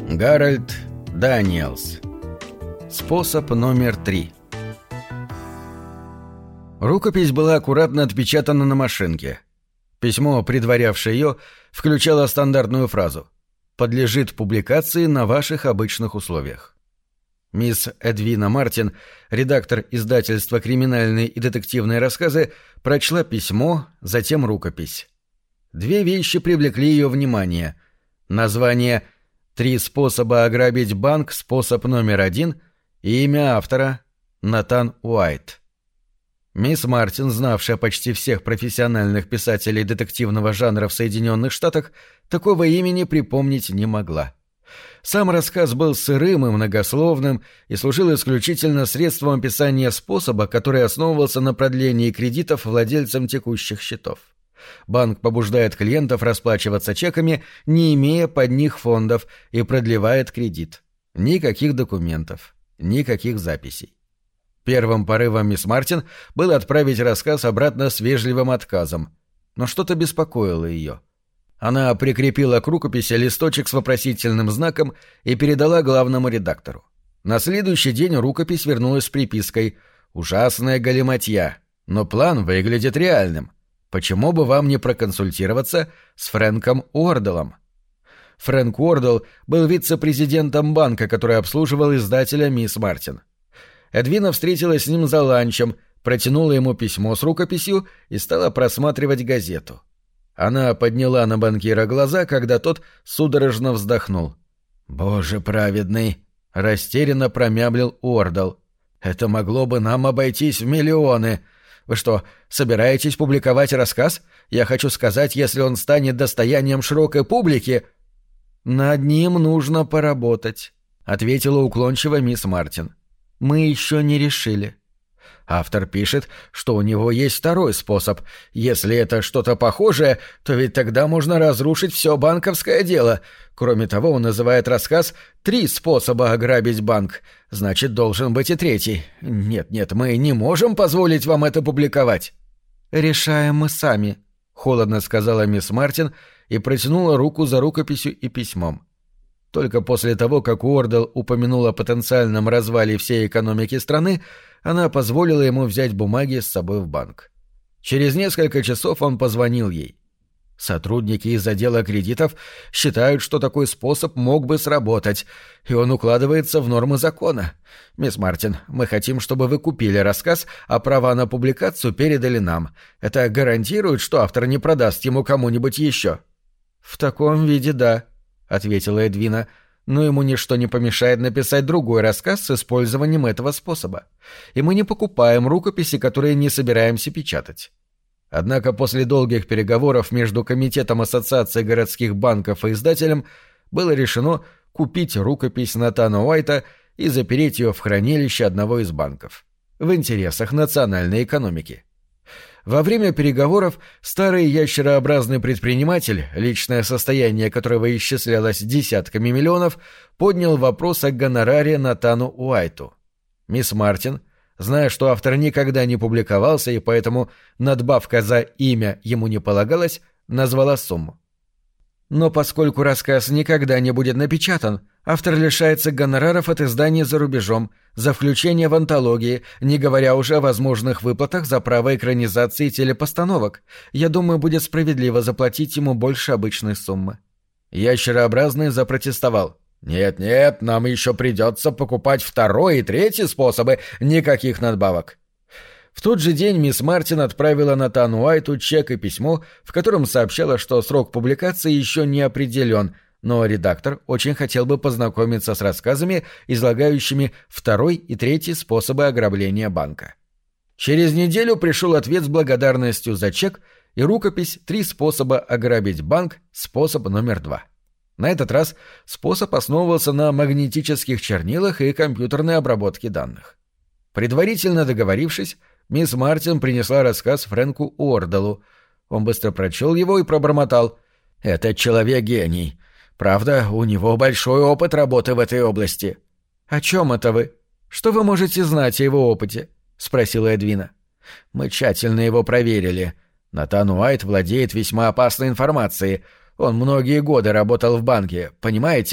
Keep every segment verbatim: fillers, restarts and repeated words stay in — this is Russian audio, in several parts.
Гарольд Даниэлс. Способ номер три. Рукопись была аккуратно отпечатана на машинке. Письмо, предварявшее ее, включало стандартную фразу «Подлежит публикации на ваших обычных условиях». Мисс Эдвина Мартин, редактор издательства «Криминальные и детективные рассказы», прочла письмо, затем рукопись. Две вещи привлекли ее внимание. Название «Три способа ограбить банк. Способ номер один» и имя автора Натан Уайт. Мисс Мартин, знавшая почти всех профессиональных писателей детективного жанра в Соединенных Штатах, такого имени припомнить не могла. Сам рассказ был сырым и многословным и служил исключительно средством описания способа, который основывался на продлении кредитов владельцам текущих счетов. Банк побуждает клиентов расплачиваться чеками, не имея под них фондов, и продлевает кредит. Никаких документов, никаких записей. Первым порывом мисс Мартин было отправить рассказ обратно с вежливым отказом, но что-то беспокоило ее. Она прикрепила к рукописи листочек с вопросительным знаком и передала главному редактору. На следующий день рукопись вернулась с припиской «Ужасная галиматья, но план выглядит реальным. Почему бы вам не проконсультироваться с Фрэнком Уорделом?» Фрэнк Уордел был вице-президентом банка, который обслуживал издателя мисс Мартин. Эдвина встретилась с ним за ланчем, протянула ему письмо с рукописью и стала просматривать газету. Она подняла на банкира глаза, когда тот судорожно вздохнул. «Боже праведный!» — растерянно промямлил Уордел. «Это могло бы нам обойтись в миллионы. Вы что, собираетесь публиковать рассказ? Я хочу сказать, если он станет достоянием широкой публики...» «Над ним нужно поработать», — ответила уклончиво мисс Мартин. «Мы еще не решили». Автор пишет, что у него есть второй способ. Если это что-то похожее, то ведь тогда можно разрушить все банковское дело. Кроме того, он называет рассказ «Три способа ограбить банк». Значит, должен быть и третий. Нет-нет, мы не можем позволить вам это публиковать. «Решаем мы сами», — холодно сказала мисс Мартин и протянула руку за рукописью и письмом. Только после того, как Уордел упомянул о потенциальном развале всей экономики страны, она позволила ему взять бумаги с собой в банк. Через несколько часов он позвонил ей. Сотрудники из отдела кредитов считают, что такой способ мог бы сработать, и он укладывается в нормы закона. «Мисс Мартин, мы хотим, чтобы вы купили рассказ, а права на публикацию передали нам. Это гарантирует, что автор не продаст ему кому-нибудь еще?» «В таком виде да», — ответила Эдвина, — «но ему ничто не помешает написать другой рассказ с использованием этого способа. И мы не покупаем рукописи, которые не собираемся печатать». Однако после долгих переговоров между Комитетом Ассоциации городских банков и издателем было решено купить рукопись Натана Уайта и запереть ее в хранилище одного из банков. В интересах национальной экономики. Во время переговоров старый ящерообразный предприниматель, личное состояние которого исчислялось десятками миллионов, поднял вопрос о гонораре Натану Уайту. Мисс Мартин, зная, что автор никогда не публиковался и поэтому надбавка за имя ему не полагалась, назвала сумму. Но поскольку рассказ никогда не будет напечатан, автор лишается гонораров от изданий за рубежом, за включение в антологии, не говоря уже о возможных выплатах за право экранизации телепостановок. Я думаю, будет справедливо заплатить ему больше обычной суммы. Ящерообразный запротестовал. «Нет-нет, нам еще придется покупать второй и третий способы, никаких надбавок». В тот же день мисс Мартин отправила Натану Уайту чек и письмо, в котором сообщала, что срок публикации еще не определен, но редактор очень хотел бы познакомиться с рассказами, излагающими второй и третий способы ограбления банка. Через неделю пришел ответ с благодарностью за чек и рукопись «Три способа ограбить банк. Способ номер два». На этот раз способ основывался на магнетических чернилах и компьютерной обработке данных. Предварительно договорившись, мисс Мартин принесла рассказ Фрэнку Уорделу. Он быстро прочел его и пробормотал: «Этот человек гений. Правда, у него большой опыт работы в этой области». «О чем это вы? Что вы можете знать о его опыте?» — спросила Эдвина. «Мы тщательно его проверили. Натан Уайт владеет весьма опасной информацией. Он многие годы работал в банке, понимаете?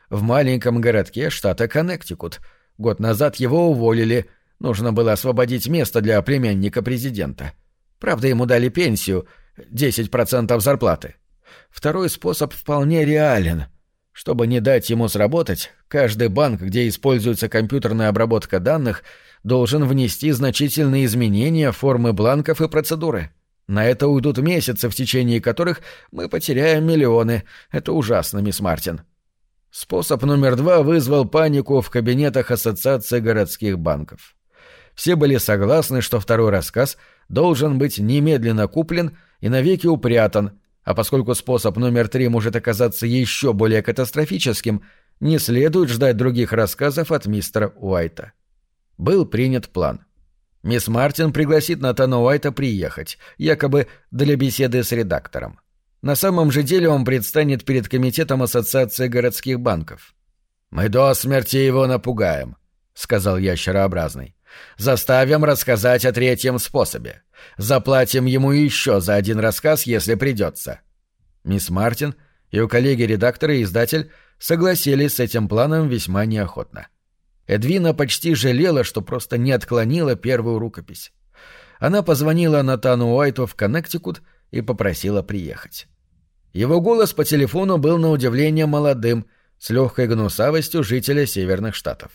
в маленьком городке штата Коннектикут. Год назад его уволили. Нужно было освободить место для племянника президента. Правда, ему дали пенсию — десять процентов зарплаты. Второй способ вполне реален. Чтобы не дать ему сработать, каждый банк, где используется компьютерная обработка данных, должен внести значительные изменения в формы бланков и процедуры. На это уйдут месяцы, в течение которых мы потеряем миллионы. Это ужасно, мисс Мартин. Способ номер два вызвал панику в кабинетах Ассоциации городских банков. Все были согласны, что второй рассказ должен быть немедленно куплен и навеки упрятан, а поскольку способ номер три может оказаться еще более катастрофическим, не следует ждать других рассказов от мистера Уайта. Был принят план. Мисс Мартин пригласит Натана Уайта приехать, якобы для беседы с редактором. На самом же деле он предстанет перед комитетом Ассоциации городских банков. «Мы до смерти его напугаем», — сказал ящерообразный. «Заставим рассказать о третьем способе. Заплатим ему еще за один рассказ, если придется». Мисс Мартин, ее коллеги-редактор и издатель согласились с этим планом весьма неохотно. Эдвина почти жалела, что просто не отклонила первую рукопись. Она позвонила Натану Уайту в Коннектикут и попросила приехать. Его голос по телефону был на удивление молодым, с легкой гнусавостью жителя Северных Штатов.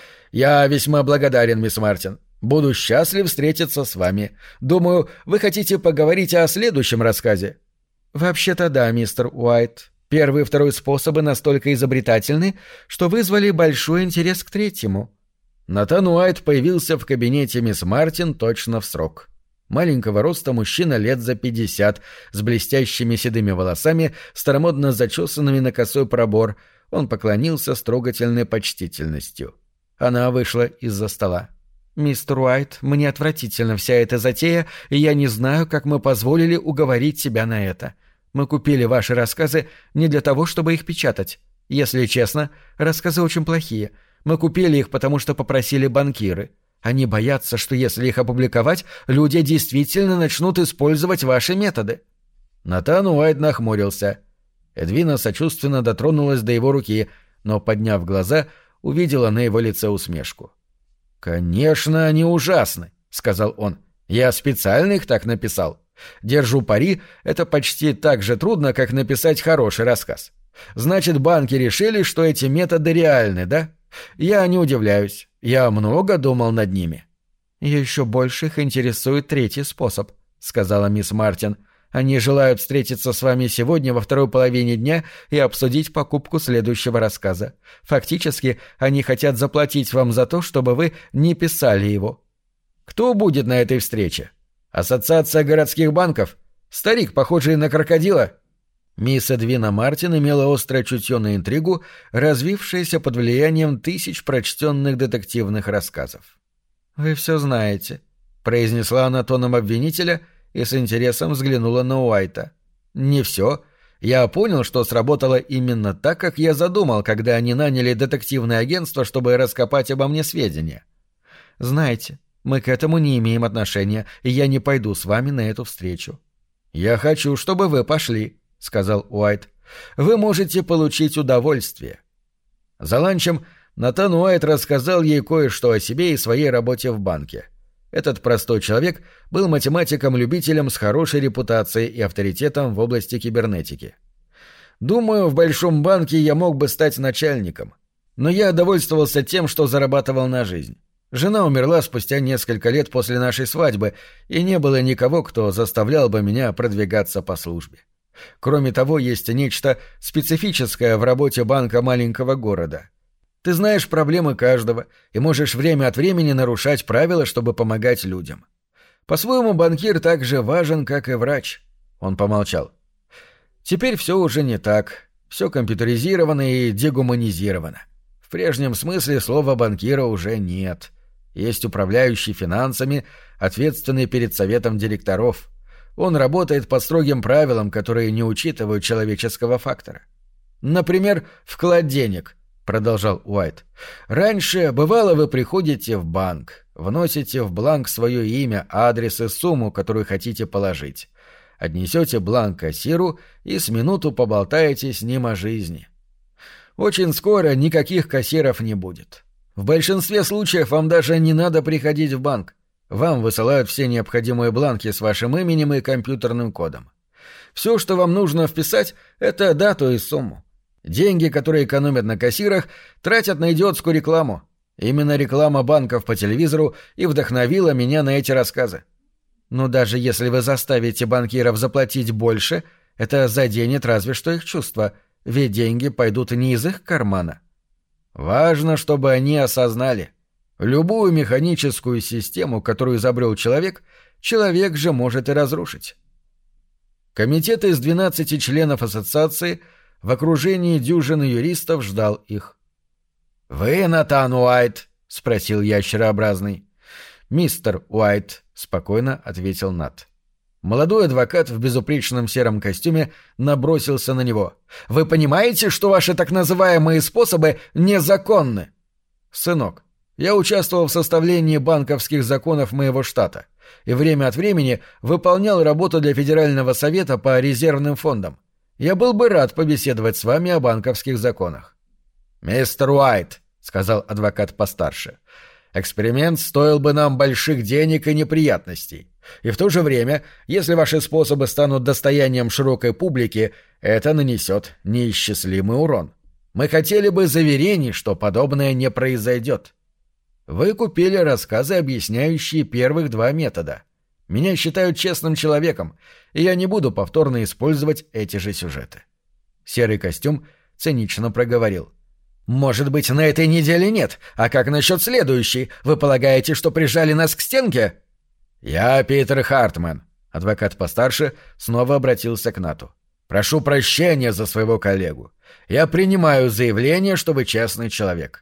«Я весьма благодарен, мисс Мартин. Буду счастлив встретиться с вами. Думаю, вы хотите поговорить о следующем рассказе?» «Вообще-то да, мистер Уайт. Первый и второй способы настолько изобретательны, что вызвали большой интерес к третьему». Натан Уайт появился в кабинете мисс Мартин точно в срок. Маленького роста мужчина лет за пятьдесят, с блестящими седыми волосами, старомодно зачесанными на косой пробор. Он поклонился с трогательной почтительностью. Она вышла из-за стола. «Мистер Уайт, мне отвратительна вся эта затея, и я не знаю, как мы позволили уговорить себя на это. Мы купили ваши рассказы не для того, чтобы их печатать. Если честно, рассказы очень плохие. Мы купили их, потому что попросили банкиры. Они боятся, что если их опубликовать, люди действительно начнут использовать ваши методы». Натан Уайт нахмурился. Эдвина сочувственно дотронулась до его руки, но, подняв глаза, увидела на его лице усмешку. «Конечно, они ужасны», — сказал он. «Я специально их так написал. Держу пари, это почти так же трудно, как написать хороший рассказ. Значит, банки решили, что эти методы реальны, да? Я не удивляюсь. Я много думал над ними». «Еще больше их интересует третий способ», — сказала мисс Мартин. «Они желают встретиться с вами сегодня во второй половине дня и обсудить покупку следующего рассказа. Фактически, они хотят заплатить вам за то, чтобы вы не писали его». «Кто будет на этой встрече? Ассоциация городских банков? Старик, похожий на крокодила?» Мисс Эдвина Мартин имела острое чутье на интригу, развившееся под влиянием тысяч прочтенных детективных рассказов. «Вы все знаете», — произнесла она тоном обвинителя и с интересом взглянула на Уайта. «Не все. Я понял, что сработало именно так, как я задумал, когда они наняли детективное агентство, чтобы раскопать обо мне сведения. Знаете, мы к этому не имеем отношения, и я не пойду с вами на эту встречу». «Я хочу, чтобы вы пошли», — сказал Уайт. «Вы можете получить удовольствие». За ланчем Натан Уайт рассказал ей кое-что о себе и своей работе в банке. Этот простой человек был математиком-любителем с хорошей репутацией и авторитетом в области кибернетики. «Думаю, в большом банке я мог бы стать начальником, но я довольствовался тем, что зарабатывал на жизнь. Жена умерла спустя несколько лет после нашей свадьбы, и не было никого, кто заставлял бы меня продвигаться по службе. Кроме того, есть нечто специфическое в работе банка маленького города. Ты знаешь проблемы каждого и можешь время от времени нарушать правила, чтобы помогать людям. По-своему, банкир так же важен, как и врач». Он помолчал. «Теперь все уже не так. Все компьютеризировано и дегуманизировано. В прежнем смысле слова банкира уже нет. Есть управляющий финансами, ответственный перед советом директоров. Он работает по строгим правилам, которые не учитывают человеческого фактора. Например, вклад денег», — продолжал Уайт. «Раньше, бывало, вы приходите в банк, вносите в бланк свое имя, адрес и сумму, которую хотите положить. Отнесете бланк кассиру и с минуту поболтаете с ним о жизни. Очень скоро никаких кассиров не будет. В большинстве случаев вам даже не надо приходить в банк. Вам высылают все необходимые бланки с вашим именем и компьютерным кодом. Все, что вам нужно вписать, это дату и сумму. Деньги, которые экономят на кассирах, тратят на идиотскую рекламу. Именно реклама банков по телевизору и вдохновила меня на эти рассказы. Но даже если вы заставите банкиров заплатить больше, это заденет разве что их чувства, ведь деньги пойдут не из их кармана. Важно, чтобы они осознали. Любую механическую систему, которую изобрел человек, человек же может и разрушить. Комитет из двенадцати членов ассоциации в окружении дюжины юристов ждал их. «Вы Натан Уайт?» — спросил ящерообразный. «Мистер Уайт», — спокойно ответил Нат. Молодой адвокат в безупречном сером костюме набросился на него. «Вы понимаете, что ваши так называемые способы незаконны?» «Сынок, я участвовал в составлении банковских законов моего штата и время от времени выполнял работу для Федерального совета по резервным фондам. Я был бы рад побеседовать с вами о банковских законах». «Мистер Уайт», — сказал адвокат постарше, — «эксперимент стоил бы нам больших денег и неприятностей. И в то же время, если ваши способы станут достоянием широкой публики, это нанесет неисчислимый урон. Мы хотели бы заверений, что подобное не произойдет. Вы купили рассказы, объясняющие первых два метода. Меня считают честным человеком, и я не буду повторно использовать эти же сюжеты». Серый костюм цинично проговорил. «Может быть, на этой неделе нет. А как насчет следующей? Вы полагаете, что прижали нас к стенке?» «Я Питер Хартман», — адвокат постарше снова обратился к Нату. «Прошу прощения за своего коллегу. Я принимаю заявление, что вы честный человек».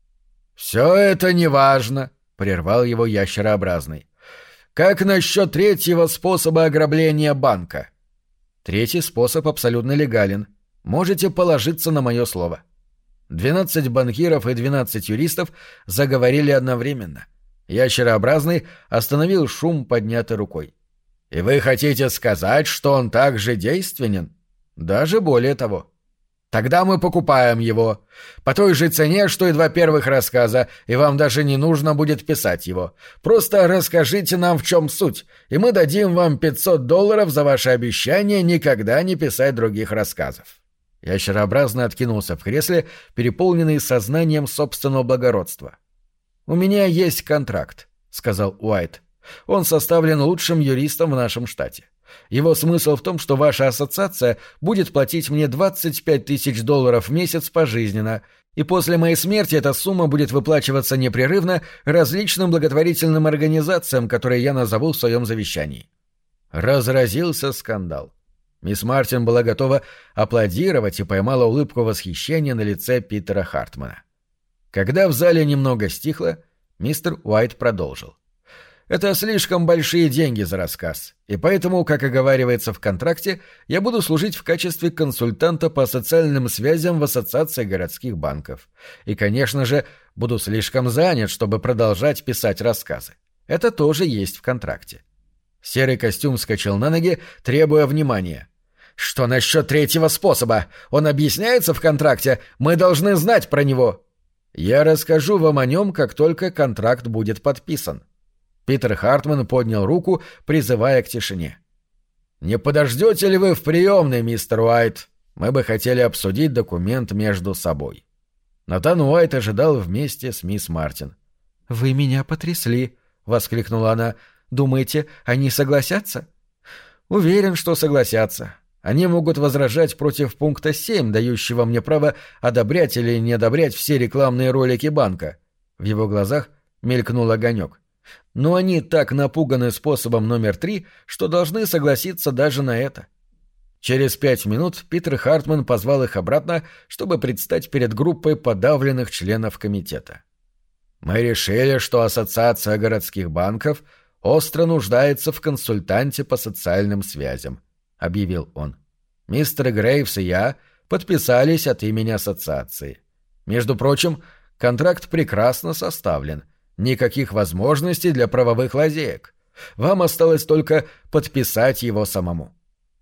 «Все это неважно», — прервал его ящерообразный. «Как насчет третьего способа ограбления банка?» «Третий способ абсолютно легален. Можете положиться на мое слово». Двенадцать банкиров и двенадцать юристов заговорили одновременно. Ящерообразный остановил шум, поднятой рукой. «И вы хотите сказать, что он так же действенен?» «Даже более того». «Тогда мы покупаем его. По той же цене, что и два первых рассказа, и вам даже не нужно будет писать его. Просто расскажите нам, в чем суть, и мы дадим вам пятьсот долларов за ваше обещание никогда не писать других рассказов». Ящерообразно откинулся в кресле, переполненный сознанием собственного благородства. «У меня есть контракт», — сказал Уайт. «Он составлен лучшим юристом в нашем штате. Его смысл в том, что ваша ассоциация будет платить мне двадцать пять тысяч долларов в месяц пожизненно, и после моей смерти эта сумма будет выплачиваться непрерывно различным благотворительным организациям, которые я назову в своем завещании». Разразился скандал. Мисс Мартин была готова аплодировать и поймала улыбку восхищения на лице Питера Хартмана. Когда в зале немного стихло, мистер Уайт продолжил. «Это слишком большие деньги за рассказ, и поэтому, как оговаривается в контракте, я буду служить в качестве консультанта по социальным связям в Ассоциации городских банков. И, конечно же, буду слишком занят, чтобы продолжать писать рассказы. Это тоже есть в контракте». Серый костюм вскочил на ноги, требуя внимания. «Что насчет третьего способа? Он объясняется в контракте? Мы должны знать про него». «Я расскажу вам о нем, как только контракт будет подписан». Питер Хартман поднял руку, призывая к тишине. «Не подождете ли вы в приемной, мистер Уайт? Мы бы хотели обсудить документ между собой». Натан Уайт ожидал вместе с мисс Мартин. «Вы меня потрясли», — воскликнула она. «Думаете, они согласятся?» «Уверен, что согласятся. Они могут возражать против пункта семь, дающего мне право одобрять или не одобрять все рекламные ролики банка». В его глазах мелькнул огонек. «Но они так напуганы способом номер три, что должны согласиться даже на это». Через пять минут Питер Хартман позвал их обратно, чтобы предстать перед группой подавленных членов комитета. «Мы решили, что Ассоциация городских банков остро нуждается в консультанте по социальным связям», — объявил он. «Мистер Грейвс и я подписались от имени ассоциации. Между прочим, контракт прекрасно составлен. Никаких возможностей для правовых лазеек. Вам осталось только подписать его самому».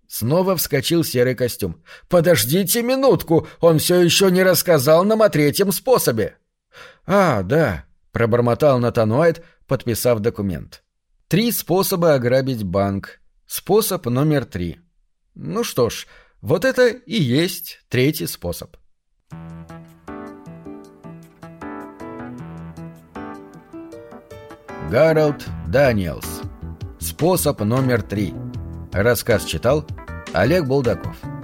Снова вскочил серый костюм. «Подождите минутку, он все еще не рассказал нам о третьем способе». «А, да», — пробормотал Натан Уайт, подписав документ. «Три способа ограбить банк. Способ номер три. Ну что ж, вот это и есть третий способ». Гарольд Даниэлс. Способ номер три. Рассказ читал Олег Булдаков.